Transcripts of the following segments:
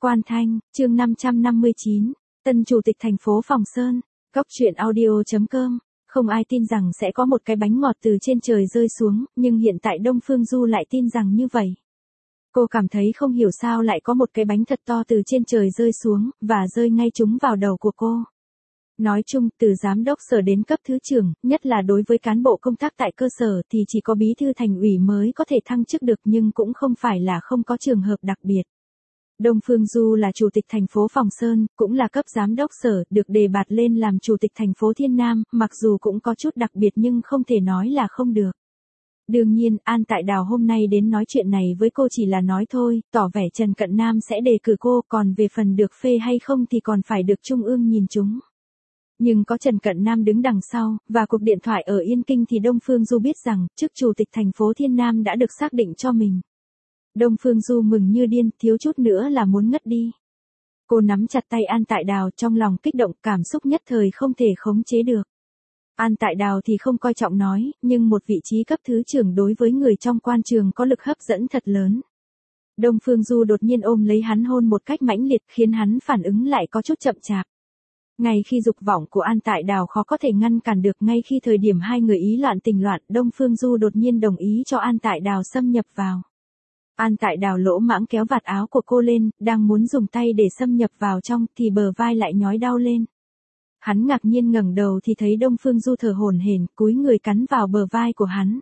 Quan Thanh, chương 559, tân chủ tịch thành phố Phòng Sơn, Cóc truyện audio.com. Không ai tin rằng sẽ có một cái bánh ngọt từ trên trời rơi xuống, nhưng hiện tại Đông Phương Du lại tin rằng như vậy. Cô cảm thấy không hiểu sao lại có một cái bánh thật to từ trên trời rơi xuống, và rơi ngay trúng vào đầu của cô. Nói chung, từ giám đốc sở đến cấp thứ trưởng, nhất là đối với cán bộ công tác tại cơ sở thì chỉ có bí thư thành ủy mới có thể thăng chức được, nhưng cũng không phải là không có trường hợp đặc biệt. Đông Phương Du là chủ tịch thành phố Phòng Sơn, cũng là cấp giám đốc sở, được đề bạt lên làm chủ tịch thành phố Thiên Nam, mặc dù cũng có chút đặc biệt nhưng không thể nói là không được. Đương nhiên, An Tại Đào hôm nay đến nói chuyện này với cô chỉ là nói thôi, tỏ vẻ Trần Cận Nam sẽ đề cử cô, còn về phần được phê hay không thì còn phải được Trung ương nhìn chúng. Nhưng có Trần Cận Nam đứng đằng sau, và cuộc điện thoại ở Yên Kinh thì Đông Phương Du biết rằng, chức chủ tịch thành phố Thiên Nam đã được xác định cho mình. Đông Phương Du mừng như điên, thiếu chút nữa là muốn ngất đi. Cô nắm chặt tay An Tại Đào, trong lòng kích động, cảm xúc nhất thời không thể khống chế được. An Tại Đào thì không coi trọng nói, nhưng một vị trí cấp thứ trưởng đối với người trong quan trường có lực hấp dẫn thật lớn. Đông Phương Du đột nhiên ôm lấy hắn hôn một cách mãnh liệt, khiến hắn phản ứng lại có chút chậm chạp. Ngay khi dục vọng của An Tại Đào khó có thể ngăn cản được, ngay khi thời điểm hai người ý loạn tình loạn, Đông Phương Du đột nhiên đồng ý cho An Tại Đào xâm nhập vào. An Tại Đào lỗ mãng kéo vạt áo của cô lên, đang muốn dùng tay để xâm nhập vào trong thì bờ vai lại nhói đau lên. Hắn ngạc nhiên ngẩng đầu thì thấy Đông Phương Du thở hổn hển, cúi người cắn vào bờ vai của hắn.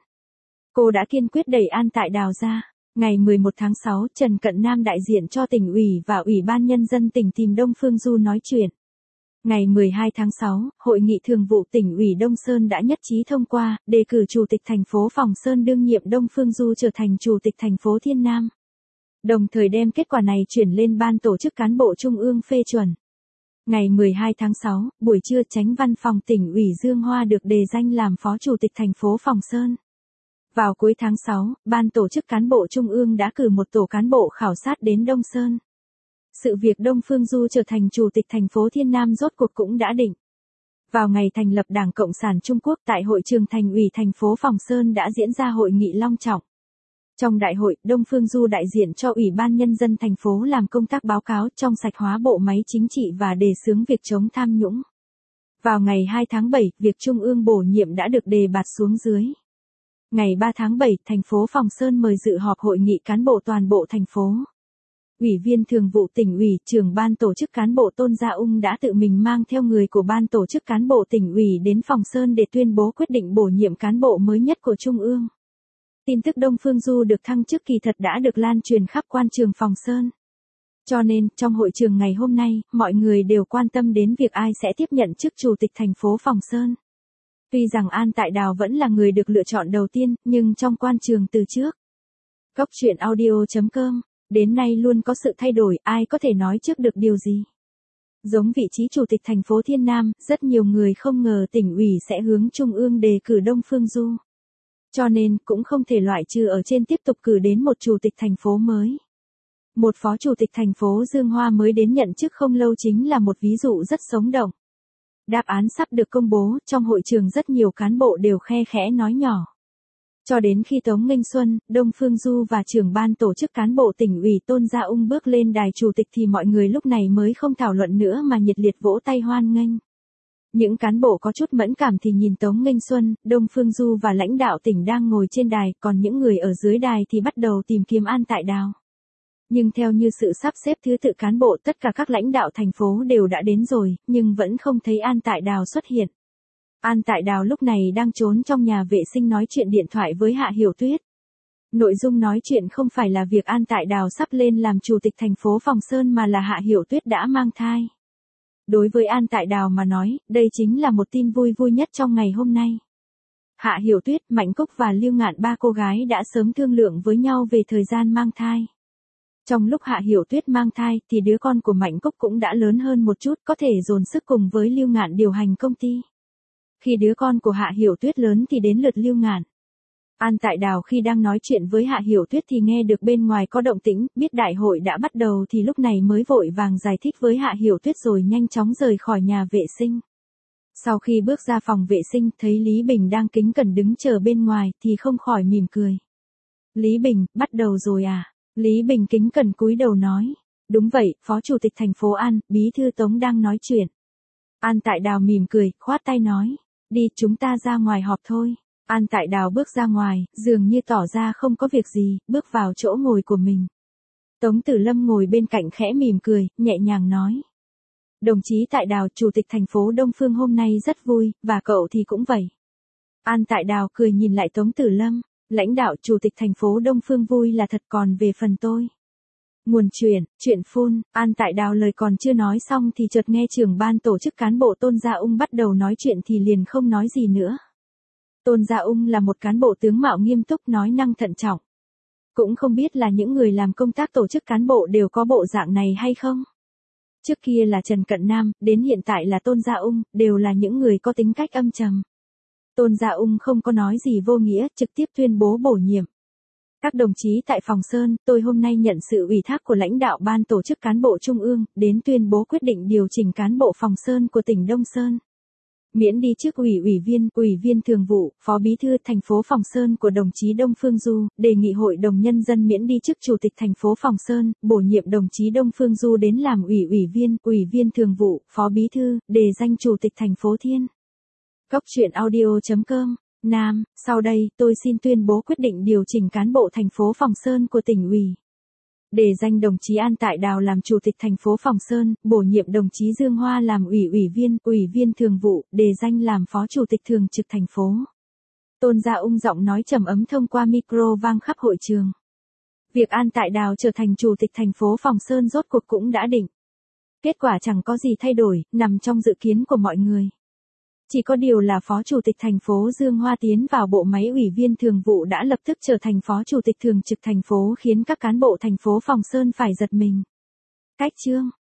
Cô đã kiên quyết đẩy An Tại Đào ra. Ngày 11 tháng 6, Trần Cận Nam đại diện cho tỉnh ủy và Ủy ban Nhân dân tỉnh tìm Đông Phương Du nói chuyện. Ngày 12 tháng 6, Hội nghị thường vụ tỉnh ủy Đông Sơn đã nhất trí thông qua, đề cử chủ tịch thành phố Phòng Sơn đương nhiệm Đông Phương Du trở thành chủ tịch thành phố Thiên Nam. Đồng thời đem kết quả này chuyển lên ban tổ chức cán bộ trung ương phê chuẩn. Ngày 12 tháng 6, buổi trưa, Chánh văn phòng tỉnh ủy Dương Hoa được đề danh làm phó chủ tịch thành phố Phòng Sơn. Vào cuối tháng 6, ban tổ chức cán bộ trung ương đã cử một tổ cán bộ khảo sát đến Đông Sơn. Sự việc Đông Phương Du trở thành chủ tịch thành phố Thiên Nam rốt cuộc cũng đã định. Vào ngày thành lập Đảng Cộng sản Trung Quốc tại hội trường thành ủy thành phố Phòng Sơn đã diễn ra hội nghị long trọng. Trong đại hội, Đông Phương Du đại diện cho Ủy ban Nhân dân thành phố làm công tác báo cáo trong sạch hóa bộ máy chính trị và đề xướng việc chống tham nhũng. Vào ngày 2 tháng 7, việc Trung ương bổ nhiệm đã được đề bạt xuống dưới. Ngày 3 tháng 7, thành phố Phòng Sơn mời dự họp hội nghị cán bộ toàn bộ thành phố. Ủy viên thường vụ tỉnh ủy, trưởng ban tổ chức cán bộ Tôn Gia Ung đã tự mình mang theo người của ban tổ chức cán bộ tỉnh ủy đến Phòng Sơn để tuyên bố quyết định bổ nhiệm cán bộ mới nhất của Trung ương. Tin tức Đông Phương Du được thăng chức kỳ thật đã được lan truyền khắp quan trường Phòng Sơn. Cho nên, trong hội trường ngày hôm nay, mọi người đều quan tâm đến việc ai sẽ tiếp nhận chức chủ tịch thành phố Phòng Sơn. Tuy rằng An Tại Đào vẫn là người được lựa chọn đầu tiên, nhưng trong quan trường từ trước. Cóc truyện audio.com. Đến nay luôn có sự thay đổi, ai có thể nói trước được điều gì. Giống vị trí chủ tịch thành phố Thiên Nam, rất nhiều người không ngờ tỉnh ủy sẽ hướng Trung ương đề cử Đông Phương Du. Cho nên, cũng không thể loại trừ ở trên tiếp tục cử đến một chủ tịch thành phố mới. Một phó chủ tịch thành phố Dương Hoa mới đến nhận chức không lâu chính là một ví dụ rất sống động. Đáp án sắp được công bố, trong hội trường rất nhiều cán bộ đều khe khẽ nói nhỏ. Cho đến khi Tống Nghênh Xuân, Đông Phương Du và trưởng ban tổ chức cán bộ tỉnh ủy Tôn Gia Ung bước lên đài chủ tịch thì mọi người lúc này mới không thảo luận nữa mà nhiệt liệt vỗ tay hoan nghênh. Những cán bộ có chút mẫn cảm thì nhìn Tống Nghênh Xuân, Đông Phương Du và lãnh đạo tỉnh đang ngồi trên đài, còn những người ở dưới đài thì bắt đầu tìm kiếm An Tại Đào. Nhưng theo như sự sắp xếp thứ tự cán bộ, tất cả các lãnh đạo thành phố đều đã đến rồi, nhưng vẫn không thấy An Tại Đào xuất hiện. An Tại Đào lúc này đang trốn trong nhà vệ sinh nói chuyện điện thoại với Hạ Hiểu Tuyết. Nội dung nói chuyện không phải là việc An Tại Đào sắp lên làm chủ tịch thành phố Phòng Sơn mà là Hạ Hiểu Tuyết đã mang thai. Đối với An Tại Đào mà nói, đây chính là một tin vui nhất trong ngày hôm nay. Hạ Hiểu Tuyết, Mạnh Cúc và Lưu Ngạn, ba cô gái đã sớm thương lượng với nhau về thời gian mang thai. Trong lúc Hạ Hiểu Tuyết mang thai thì đứa con của Mạnh Cúc cũng đã lớn hơn một chút, có thể dồn sức cùng với Lưu Ngạn điều hành công ty. Khi đứa con của Hạ Hiểu Tuyết lớn thì đến lượt Lưu Ngạn. An Tại Đào khi đang nói chuyện với Hạ Hiểu Tuyết thì nghe được bên ngoài có động tĩnh, biết đại hội đã bắt đầu thì lúc này mới vội vàng giải thích với Hạ Hiểu Tuyết rồi nhanh chóng rời khỏi nhà vệ sinh. Sau khi bước ra phòng vệ sinh thấy Lý Bình đang kính cẩn đứng chờ bên ngoài thì không khỏi mỉm cười. Lý Bình, bắt đầu rồi à? Lý Bình kính cẩn cúi đầu nói. Đúng vậy, Phó Chủ tịch thành phố An, Bí thư Tống đang nói chuyện. An Tại Đào mỉm cười, khoát tay nói. Đi, chúng ta ra ngoài họp thôi. An Tại Đào bước ra ngoài, dường như tỏ ra không có việc gì, bước vào chỗ ngồi của mình. Tống Tử Lâm ngồi bên cạnh khẽ mỉm cười, nhẹ nhàng nói. Đồng chí Tại Đào, Chủ tịch thành phố Đông Phương hôm nay rất vui, và cậu thì cũng vậy. An Tại Đào cười nhìn lại Tống Tử Lâm. Lãnh đạo Chủ tịch thành phố Đông Phương vui là thật, còn về phần tôi. Nguồn chuyện phun, An Tại Đào lời còn chưa nói xong thì chợt nghe trưởng ban tổ chức cán bộ Tôn Gia Ung bắt đầu nói chuyện thì liền không nói gì nữa. Tôn Gia Ung là một cán bộ tướng mạo nghiêm túc, nói năng thận trọng. Cũng không biết là những người làm công tác tổ chức cán bộ đều có bộ dạng này hay không. Trước kia là Trần Cận Nam, đến hiện tại là Tôn Gia Ung, đều là những người có tính cách âm trầm. Tôn Gia Ung không có nói gì vô nghĩa, trực tiếp tuyên bố bổ nhiệm. Các đồng chí tại Phòng Sơn, tôi hôm nay nhận sự ủy thác của lãnh đạo Ban tổ chức cán bộ Trung ương, đến tuyên bố quyết định điều chỉnh cán bộ Phòng Sơn của tỉnh Đông Sơn. Miễn đi chức ủy viên thường vụ, phó bí thư thành phố Phòng Sơn của đồng chí Đông Phương Du, đề nghị Hội đồng Nhân dân miễn đi chức Chủ tịch thành phố Phòng Sơn, bổ nhiệm đồng chí Đông Phương Du đến làm ủy viên thường vụ, phó bí thư, đề danh Chủ tịch thành phố Thiên. Góc truyện audio.com, Nam, sau đây, tôi xin tuyên bố quyết định điều chỉnh cán bộ thành phố Phòng Sơn của tỉnh ủy. Đề danh đồng chí An Tại Đào làm Chủ tịch thành phố Phòng Sơn, bổ nhiệm đồng chí Dương Hoa làm ủy viên thường vụ, đề danh làm Phó Chủ tịch thường trực thành phố. Tôn Gia Ung giọng nói trầm ấm thông qua micro vang khắp hội trường. Việc An Tại Đào trở thành Chủ tịch thành phố Phòng Sơn rốt cuộc cũng đã định. Kết quả chẳng có gì thay đổi, nằm trong dự kiến của mọi người. Chỉ có điều là Phó Chủ tịch thành phố Dương Hoa tiến vào bộ máy ủy viên thường vụ đã lập tức trở thành Phó Chủ tịch thường trực thành phố, khiến các cán bộ thành phố Phòng Sơn phải giật mình. Cách chương